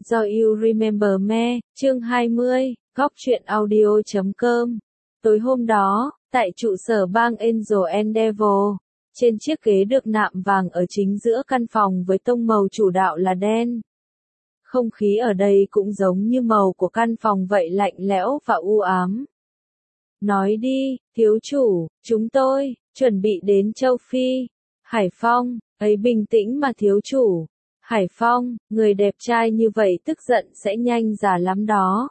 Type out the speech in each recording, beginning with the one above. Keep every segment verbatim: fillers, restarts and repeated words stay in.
Do You Remember Me, chương hai mươi, góc truyện audio chấm com. Tối hôm đó, tại trụ sở bang Angel and Devil, trên chiếc ghế được nạm vàng ở chính giữa căn phòng với tông màu chủ đạo là đen. Không khí ở đây cũng giống như màu của căn phòng vậy, lạnh lẽo và u ám. Nói đi, thiếu chủ, chúng tôi, chuẩn bị đến châu Phi. Hải Phong, ấy bình tĩnh mà thiếu chủ. Hải Phong, người đẹp trai như vậy tức giận sẽ nhanh già lắm đó.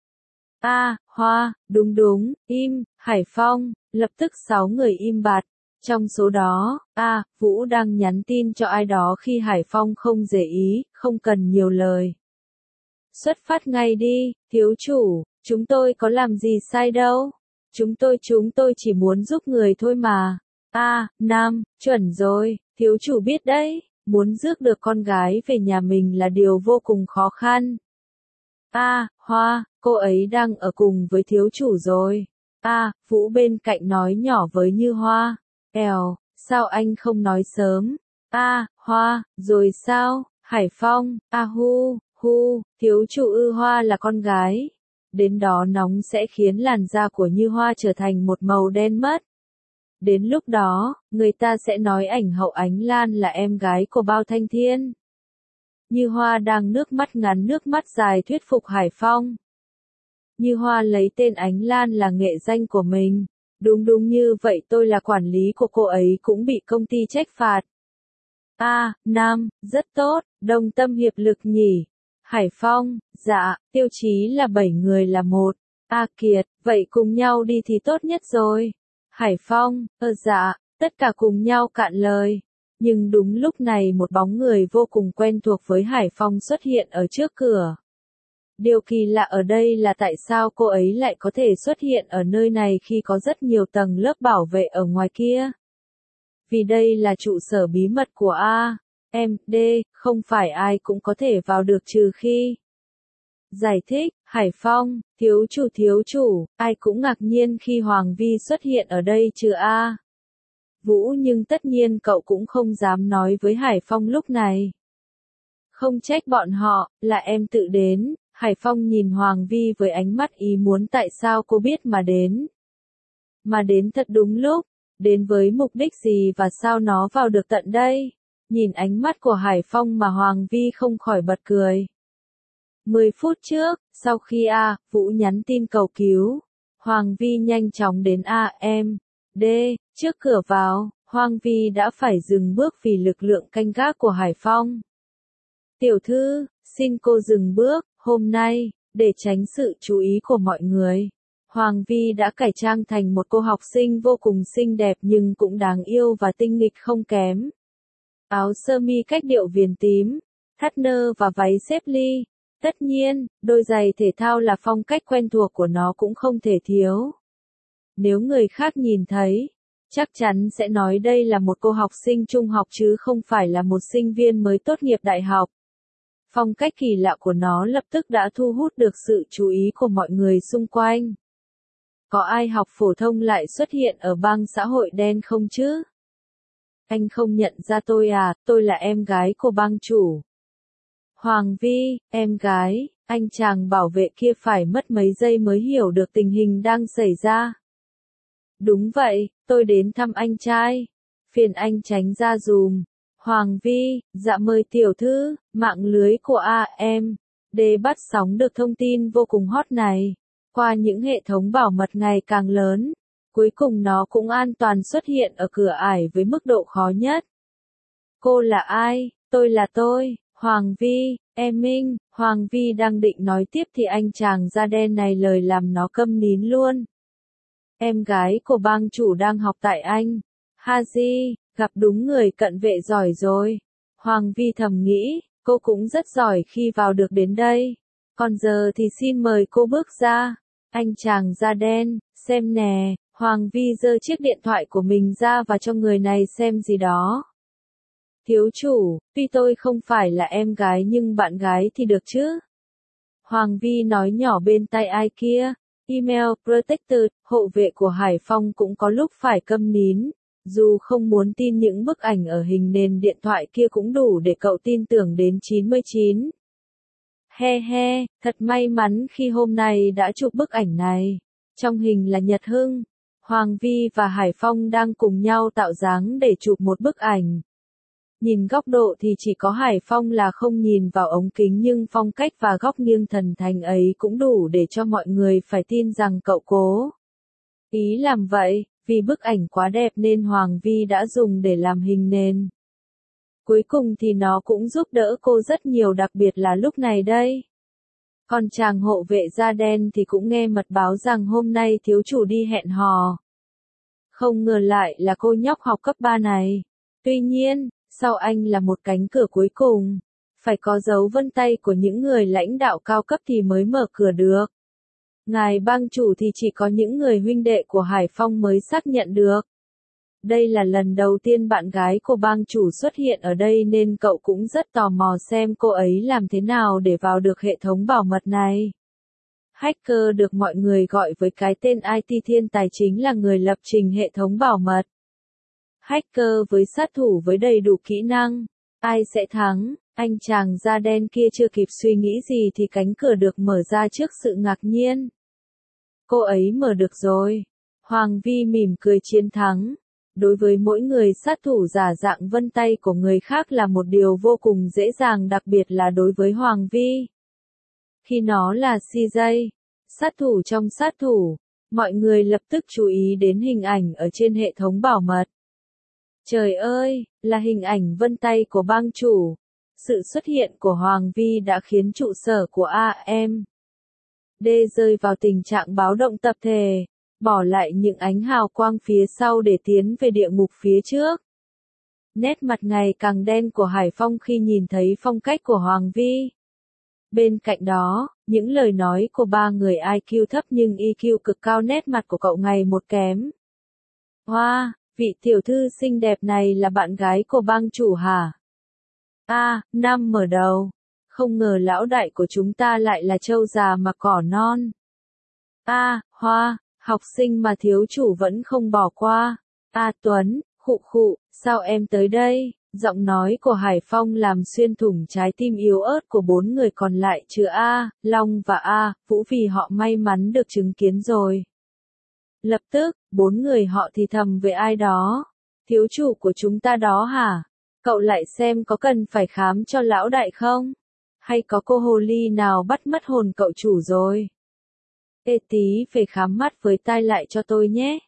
A, à, Hoa, đúng đúng, im, Hải Phong, lập tức sáu người im bặt. Trong số đó, A, à, Vũ đang nhắn tin cho ai đó khi Hải Phong không để ý, không cần nhiều lời. Xuất phát ngay đi, thiếu chủ, chúng tôi có làm gì sai đâu. Chúng tôi chúng tôi chỉ muốn giúp người thôi mà. A, à, Nam, chuẩn rồi, thiếu chủ biết đấy. Muốn rước được con gái về nhà mình là điều vô cùng khó khăn. A, à, Hoa, cô ấy đang ở cùng với thiếu chủ rồi. A, à, Vũ bên cạnh nói nhỏ với Như Hoa. Èo, sao anh không nói sớm? A, à, Hoa, rồi sao? Hải Phong, a à, hu, hu, thiếu chủ ư? Hoa là con gái. Đến đó nóng sẽ khiến làn da của Như Hoa trở thành một màu đen mất. Đến lúc đó, người ta sẽ nói ảnh hậu Ánh Lan là em gái của Bao Thanh Thiên. Như Hoa đang nước mắt ngắn nước mắt dài thuyết phục Hải Phong. Như Hoa lấy tên Ánh Lan là nghệ danh của mình. Đúng đúng như vậy, tôi là quản lý của cô ấy cũng bị công ty trách phạt. A, à, Nam, rất tốt, đồng tâm hiệp lực nhỉ. Hải Phong, dạ, tiêu chí là bảy người là một. A à, Kiệt, vậy cùng nhau đi thì tốt nhất rồi. Hải Phong, ơ dạ, tất cả cùng nhau cạn lời. Nhưng đúng lúc này một bóng người vô cùng quen thuộc với Hải Phong xuất hiện ở trước cửa. Điều kỳ lạ ở đây là tại sao cô ấy lại có thể xuất hiện ở nơi này khi có rất nhiều tầng lớp bảo vệ ở ngoài kia. Vì đây là trụ sở bí mật của A, M, D, không phải ai cũng có thể vào được trừ khi. Giải thích, Hải Phong, thiếu chủ thiếu chủ, ai cũng ngạc nhiên khi Hoàng Vi xuất hiện ở đây trừ A. Vũ, nhưng tất nhiên cậu cũng không dám nói với Hải Phong lúc này. Không trách bọn họ, là em tự đến. Hải Phong nhìn Hoàng Vi với ánh mắt ý muốn tại sao cô biết mà đến. Mà đến thật đúng lúc, đến với mục đích gì và sao nó vào được tận đây. Nhìn ánh mắt của Hải Phong mà Hoàng Vi không khỏi bật cười. Mười phút trước, sau khi A, Vũ nhắn tin cầu cứu, Hoàng Vi nhanh chóng đến A, M, D, trước cửa vào, Hoàng Vi đã phải dừng bước vì lực lượng canh gác của Hải Phong. Tiểu thư, xin cô dừng bước, hôm nay, để tránh sự chú ý của mọi người. Hoàng Vi đã cải trang thành một cô học sinh vô cùng xinh đẹp nhưng cũng đáng yêu và tinh nghịch không kém. Áo sơ mi cách điệu viền tím, thắt nơ và váy xếp ly. Tất nhiên, đôi giày thể thao là phong cách quen thuộc của nó cũng không thể thiếu. Nếu người khác nhìn thấy, chắc chắn sẽ nói đây là một cô học sinh trung học chứ không phải là một sinh viên mới tốt nghiệp đại học. Phong cách kỳ lạ của nó lập tức đã thu hút được sự chú ý của mọi người xung quanh. Có ai học phổ thông lại xuất hiện ở bang xã hội đen không chứ? Anh không nhận ra tôi à, tôi là em gái của bang chủ. Hoàng Vi, em gái, anh chàng bảo vệ kia phải mất mấy giây mới hiểu được tình hình đang xảy ra. Đúng vậy, tôi đến thăm anh trai. Phiền anh tránh ra dùm. Hoàng Vi, dạ mời tiểu thư, mạng lưới của A M D bắt sóng được thông tin vô cùng hot này. Qua những hệ thống bảo mật ngày càng lớn, cuối cùng nó cũng an toàn xuất hiện ở cửa ải với mức độ khó nhất. Cô là ai? Tôi là tôi. Hoàng Vi, em Minh. Hoàng Vi đang định nói tiếp thì anh chàng da đen này lời làm nó câm nín luôn. Em gái của bang chủ đang học tại Anh. Haji, gặp đúng người cận vệ giỏi rồi. Hoàng Vi thầm nghĩ, cô cũng rất giỏi khi vào được đến đây. Còn giờ thì xin mời cô bước ra. Anh chàng da đen, xem nè. Hoàng Vi giơ chiếc điện thoại của mình ra và cho người này xem gì đó. Thiếu chủ, tuy tôi không phải là em gái nhưng bạn gái thì được chứ? Hoàng Vi nói nhỏ bên tai ai kia. Email Protected, hộ vệ của Hải Phong cũng có lúc phải câm nín. Dù không muốn tin những bức ảnh ở hình nền điện thoại kia cũng đủ để cậu tin tưởng đến chín mươi chín. He he, thật may mắn khi hôm nay đã chụp bức ảnh này. Trong hình là Nhật Hưng, Hoàng Vi và Hải Phong đang cùng nhau tạo dáng để chụp một bức ảnh. Nhìn góc độ thì chỉ có Hải Phong là không nhìn vào ống kính, nhưng phong cách và góc nghiêng thần thánh ấy cũng đủ để cho mọi người phải tin rằng cậu cố ý làm vậy, vì bức ảnh quá đẹp nên Hoàng Vi đã dùng để làm hình nền. Cuối cùng thì nó cũng giúp đỡ cô rất nhiều, đặc biệt là lúc này đây. Còn chàng hộ vệ da đen thì cũng nghe mật báo rằng hôm nay thiếu chủ đi hẹn hò. Không ngờ lại là cô nhóc học cấp ba này. Tuy nhiên, sau anh là một cánh cửa cuối cùng. Phải có dấu vân tay của những người lãnh đạo cao cấp thì mới mở cửa được. Ngài bang chủ thì chỉ có những người huynh đệ của Hải Phong mới xác nhận được. Đây là lần đầu tiên bạn gái của bang chủ xuất hiện ở đây nên cậu cũng rất tò mò xem cô ấy làm thế nào để vào được hệ thống bảo mật này. Hacker được mọi người gọi với cái tên i tê thiên tài chính là người lập trình hệ thống bảo mật. Hacker với sát thủ với đầy đủ kỹ năng. Ai sẽ thắng? Anh chàng da đen kia chưa kịp suy nghĩ gì thì cánh cửa được mở ra trước sự ngạc nhiên. Cô ấy mở được rồi. Hoàng Vi mỉm cười chiến thắng. Đối với mỗi người, sát thủ giả dạng vân tay của người khác là một điều vô cùng dễ dàng, đặc biệt là đối với Hoàng Vi. Khi nó là xê giê, sát thủ trong sát thủ, mọi người lập tức chú ý đến hình ảnh ở trên hệ thống bảo mật. Trời ơi, là hình ảnh vân tay của bang chủ. Sự xuất hiện của Hoàng Vi đã khiến trụ sở của a em đê rơi vào tình trạng báo động tập thể, bỏ lại những ánh hào quang phía sau để tiến về địa ngục phía trước. Nét mặt ngày càng đen của Hải Phong khi nhìn thấy phong cách của Hoàng Vi. Bên cạnh đó, những lời nói của ba người i kiu thấp nhưng i kiu cực cao, nét mặt của cậu ngày một kém. Hoa, wow, vị tiểu thư xinh đẹp này là bạn gái của bang chủ hả? A, à, Nam mở đầu. Không ngờ lão đại của chúng ta lại là trâu già mà cỏ non. A, à, Hoa, học sinh mà thiếu chủ vẫn không bỏ qua. A, à, Tuấn, khụ khụ, sao em tới đây? Giọng nói của Hải Phong làm xuyên thủng trái tim yếu ớt của bốn người còn lại trừ A, Long và A, Vũ, vì họ may mắn được chứng kiến rồi. Lập tức, bốn người họ thì thầm với ai đó. Thiếu chủ của chúng ta đó hả? Cậu lại xem có cần phải khám cho lão đại không? Hay có cô hồ ly nào bắt mất hồn cậu chủ rồi? Ê tí, về khám mắt với tai lại cho tôi nhé.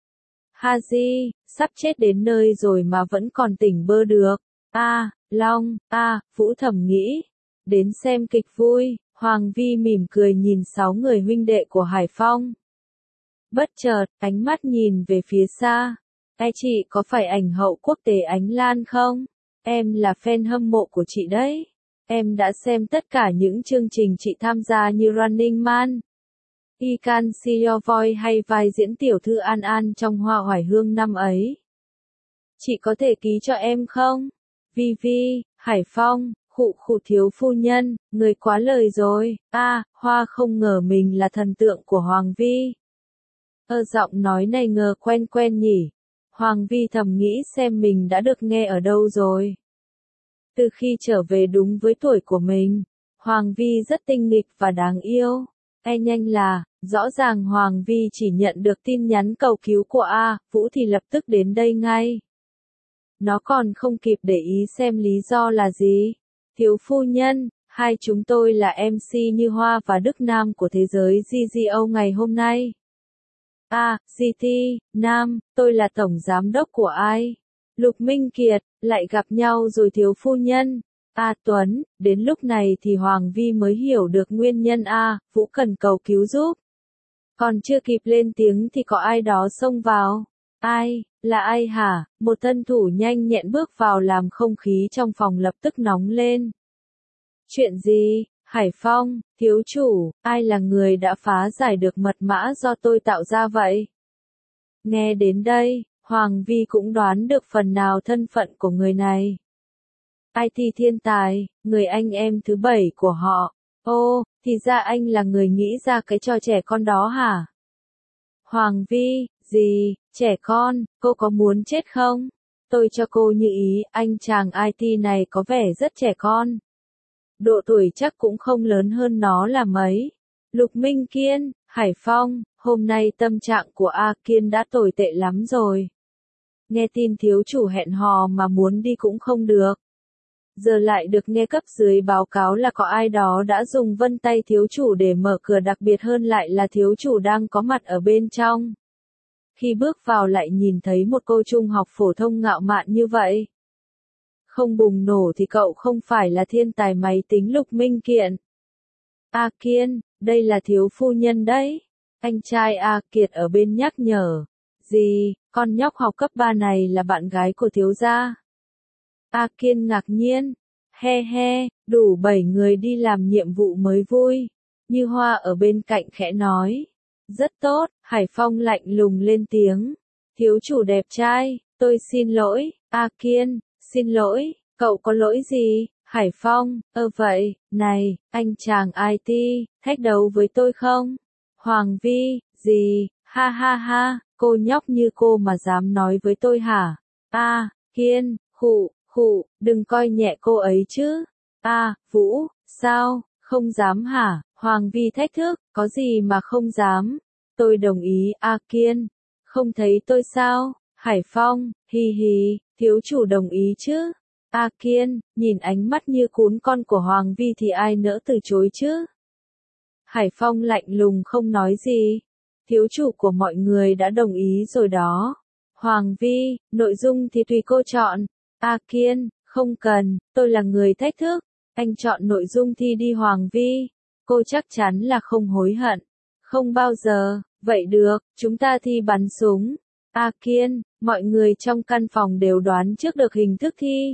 Haji, sắp chết đến nơi rồi mà vẫn còn tỉnh bơ được. A, à, Long, A, à, Vũ thầm nghĩ. Đến xem kịch vui, Hoàng Vi mỉm cười nhìn sáu người huynh đệ của Hải Phong. Bất chợt, ánh mắt nhìn về phía xa. Ai chị có phải ảnh hậu quốc tế Ánh Lan không? Em là fan hâm mộ của chị đấy. Em đã xem tất cả những chương trình chị tham gia như Running Man, I Can See Your Voice hay vai diễn tiểu thư An An trong Hoa Oải Hương năm ấy. Chị có thể ký cho em không? Vi Vi, Hải Phong, khụ khụ thiếu phu nhân, người quá lời rồi. A, à, Hoa không ngờ mình là thần tượng của Hoàng Vi. Ơ giọng nói này ngờ quen quen nhỉ. Hoàng Vi thầm nghĩ xem mình đã được nghe ở đâu rồi. Từ khi trở về đúng với tuổi của mình, Hoàng Vi rất tinh nghịch và đáng yêu. E nhanh là, rõ ràng Hoàng Vi chỉ nhận được tin nhắn cầu cứu của A, Vũ thì lập tức đến đây ngay. Nó còn không kịp để ý xem lý do là gì. Thiếu phu nhân, hai chúng tôi là em xê Như Hoa và Đức Nam của thế giới giê giê o ngày hôm nay. A, giê tê, Nam, tôi là tổng giám đốc của ai? Lục Minh Kiệt, lại gặp nhau rồi thiếu phu nhân. A, Tuấn, đến lúc này thì Hoàng Vi mới hiểu được nguyên nhân A, Vũ cần cầu cứu giúp. Còn chưa kịp lên tiếng thì có ai đó xông vào. Ai, là ai hả? Một tân thủ nhanh nhẹn bước vào làm không khí trong phòng lập tức nóng lên. Chuyện gì? Hải Phong, thiếu chủ, ai là người đã phá giải được mật mã do tôi tạo ra vậy? Nghe đến đây, Hoàng Vi cũng đoán được phần nào thân phận của người này. i tê thiên tài, người anh em thứ bảy của họ. Ô, thì ra anh là người nghĩ ra cái trò trẻ con đó hả? Hoàng Vi, gì, trẻ con, cô có muốn chết không? Tôi cho cô như ý, anh chàng i tê này có vẻ rất trẻ con. độ tuổi chắc cũng không lớn hơn nó là mấy. Lục Minh Kiên, Hải Phong, hôm nay tâm trạng của A Kiên đã tồi tệ lắm rồi. Nghe tin thiếu chủ hẹn hò mà muốn đi cũng không được. Giờ lại được nghe cấp dưới báo cáo là có ai đó đã dùng vân tay thiếu chủ để mở cửa, đặc biệt hơn lại là thiếu chủ đang có mặt ở bên trong. Khi bước vào lại nhìn thấy một cô trung học phổ thông ngạo mạn như vậy. Không bùng nổ thì cậu không phải là thiên tài máy tính Lục Minh Kiện. A Kiên, đây là thiếu phu nhân đấy. Anh trai A Kiệt ở bên nhắc nhở. Gì, con nhóc học cấp ba này là bạn gái của thiếu gia? A Kiên ngạc nhiên. He he, đủ bảy người đi làm nhiệm vụ mới vui. Như Hoa ở bên cạnh khẽ nói. Rất tốt, Hải Phong lạnh lùng lên tiếng. Thiếu chủ đẹp trai, tôi xin lỗi, A Kiên, xin lỗi, cậu có lỗi gì? Hải Phong, ơ vậy, này, anh chàng i tê, thách đấu với tôi không? Hoàng Vi, gì, ha ha ha, cô nhóc như cô mà dám nói với tôi hả? A, Kiên, khụ, khụ, đừng coi nhẹ cô ấy chứ. A, Vũ, sao, không dám hả? Hoàng Vi thách thức, có gì mà không dám? Tôi đồng ý, A Kiên. Không thấy tôi sao? Hải Phong, hì hì, thiếu chủ đồng ý chứ? A Kiên, nhìn ánh mắt như cún con của Hoàng Vi thì ai nỡ từ chối chứ? Hải Phong lạnh lùng không nói gì. Thiếu chủ của mọi người đã đồng ý rồi đó. Hoàng Vi, nội dung thì tùy cô chọn. A Kiên, không cần, tôi là người thách thức. Anh chọn nội dung thi đi Hoàng Vi. Cô chắc chắn là không hối hận. Không bao giờ, vậy được, chúng ta thi bắn súng. A Kiên, mọi người trong căn phòng đều đoán trước được hình thức thi.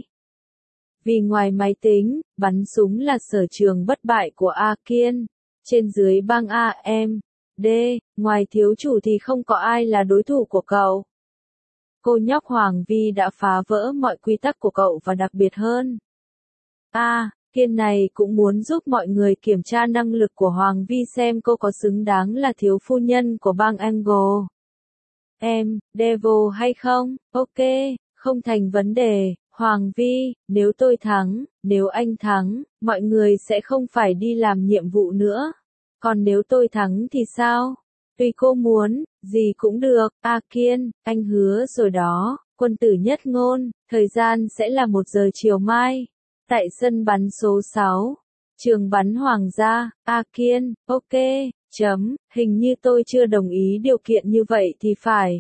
Vì ngoài máy tính, bắn súng là sở trường bất bại của A Kiên. Trên dưới bang A M D, ngoài thiếu chủ thì không có ai là đối thủ của cậu. Cô nhóc Hoàng Vi đã phá vỡ mọi quy tắc của cậu và đặc biệt hơn. A Kiên này cũng muốn giúp mọi người kiểm tra năng lực của Hoàng Vi xem cô có xứng đáng là thiếu phu nhân của bang Angle. Em, Devil hay không? Ok, không thành vấn đề. Hoàng Vi, nếu tôi thắng, nếu anh thắng, mọi người sẽ không phải đi làm nhiệm vụ nữa. Còn nếu tôi thắng thì sao? Tùy cô muốn, gì cũng được. A Kiên, anh hứa rồi đó. Quân tử nhất ngôn, thời gian sẽ là một giờ chiều mai. Tại sân bắn số sáu. Trường bắn Hoàng gia. A Kiên, ok, chấm, hình như tôi chưa đồng ý điều kiện như vậy thì phải.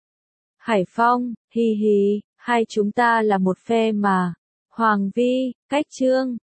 Hải Phong, hi hi, hai chúng ta là một phe mà. Hoàng Vi, cách chương.